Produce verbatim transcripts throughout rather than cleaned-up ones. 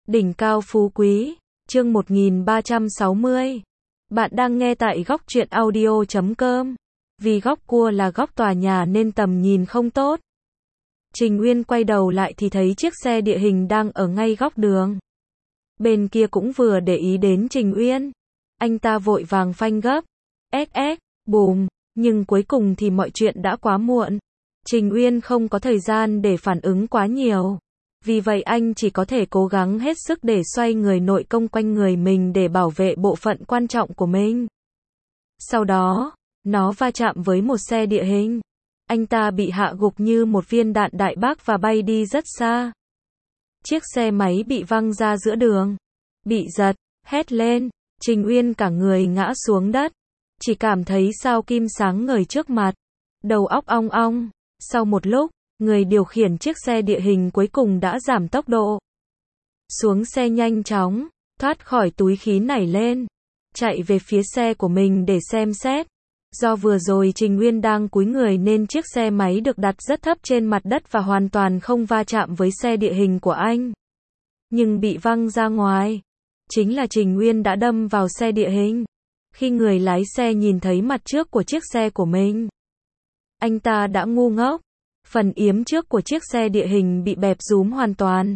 Đỉnh cao phú quý, chương một nghìn ba trăm sáu mươi. Bạn đang nghe tại góc truyện audio chấm com. Vì góc cua là góc tòa nhà nên tầm nhìn không tốt. Trình Uyên quay đầu lại thì thấy chiếc xe địa hình đang ở ngay góc đường. Bên kia cũng vừa để ý đến Trình Uyên. Anh ta vội vàng phanh gấp. Ếch ếch, bùm, nhưng cuối cùng thì mọi chuyện đã quá muộn. Trình Uyên không có thời gian để phản ứng quá nhiều. Vì vậy anh chỉ có thể cố gắng hết sức để xoay người nội công quanh người mình để bảo vệ bộ phận quan trọng của mình. Sau đó, nó va chạm với một xe địa hình. Anh ta bị hạ gục như một viên đạn đại bác và bay đi rất xa. Chiếc xe máy bị văng ra giữa đường. Bị giật, hét lên, Trình Uyên cả người ngã xuống đất. Chỉ cảm thấy sao kim sáng ngời trước mặt. Đầu óc ong ong. Sau một lúc, người điều khiển chiếc xe địa hình cuối cùng đã giảm tốc độ. Xuống xe nhanh chóng, thoát khỏi túi khí nảy lên. Chạy về phía xe của mình để xem xét. Do vừa rồi Trình Uyên đang cúi người nên chiếc xe máy được đặt rất thấp trên mặt đất và hoàn toàn không va chạm với xe địa hình của anh. Nhưng bị văng ra ngoài. Chính là Trình Uyên đã đâm vào xe địa hình. Khi người lái xe nhìn thấy mặt trước của chiếc xe của mình, anh ta đã ngu ngốc. Phần yếm trước của chiếc xe địa hình bị bẹp rúm hoàn toàn.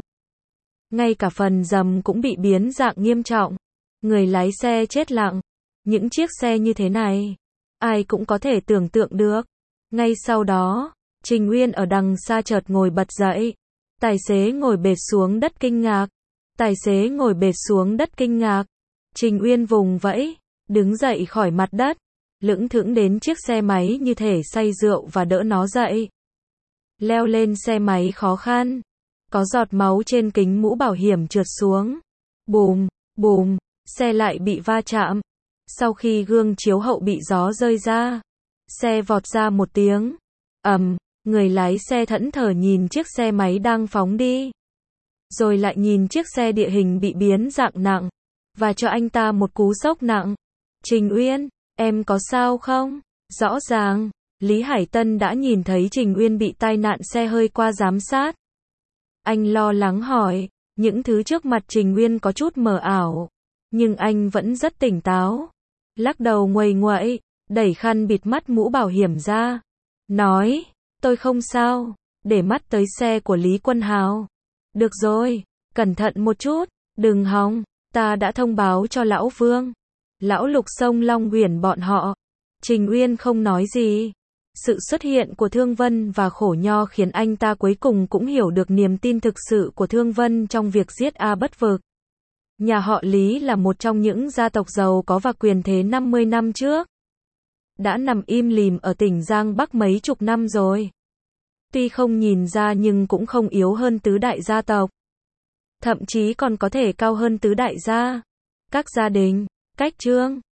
Ngay cả phần rầm cũng bị biến dạng nghiêm trọng. Người lái xe chết lặng. Những chiếc xe như thế này, ai cũng có thể tưởng tượng được. Ngay sau đó, Trình Uyên ở đằng xa chợt ngồi bật dậy. Tài xế ngồi bệt xuống đất kinh ngạc. Tài xế ngồi bệt xuống đất kinh ngạc. Trình Uyên vùng vẫy, đứng dậy khỏi mặt đất, lững thững đến chiếc xe máy như thể say rượu và đỡ nó dậy. Leo lên xe máy khó khăn. Có giọt máu trên kính mũ bảo hiểm trượt xuống. Bùm, bùm, xe lại bị va chạm. Sau khi gương chiếu hậu bị gió rơi ra, xe vọt ra một tiếng. Ầm, người lái xe thẫn thờ nhìn chiếc xe máy đang phóng đi. Rồi lại nhìn chiếc xe địa hình bị biến dạng nặng. Và cho anh ta một cú sốc nặng. Trình Uyên, em có sao không? Rõ ràng, Lý Hải Tân đã nhìn thấy Trình Uyên bị tai nạn xe hơi qua giám sát. Anh lo lắng hỏi, những thứ trước mặt Trình Uyên có chút mờ ảo. Nhưng anh vẫn rất tỉnh táo. Lắc đầu nguầy nguậy, đẩy khăn bịt mắt mũ bảo hiểm ra. Nói, tôi không sao, để mắt tới xe của Lý Quân Hào. Được rồi, cẩn thận một chút, đừng hòng, ta đã thông báo cho Lão Vương. Lão Lục sông Long Huyền bọn họ. Trình Uyên không nói gì. Sự xuất hiện của Thương Vân và Khổ Nho khiến anh ta cuối cùng cũng hiểu được niềm tin thực sự của Thương Vân trong việc giết A Bất Vực. Nhà họ Lý là một trong những gia tộc giàu có và quyền thế năm mươi năm trước. Đã nằm im lìm ở tỉnh Giang Bắc mấy chục năm rồi. Tuy không nhìn ra nhưng cũng không yếu hơn tứ đại gia tộc. Thậm chí còn có thể cao hơn tứ đại gia. Các gia đình, cách trương,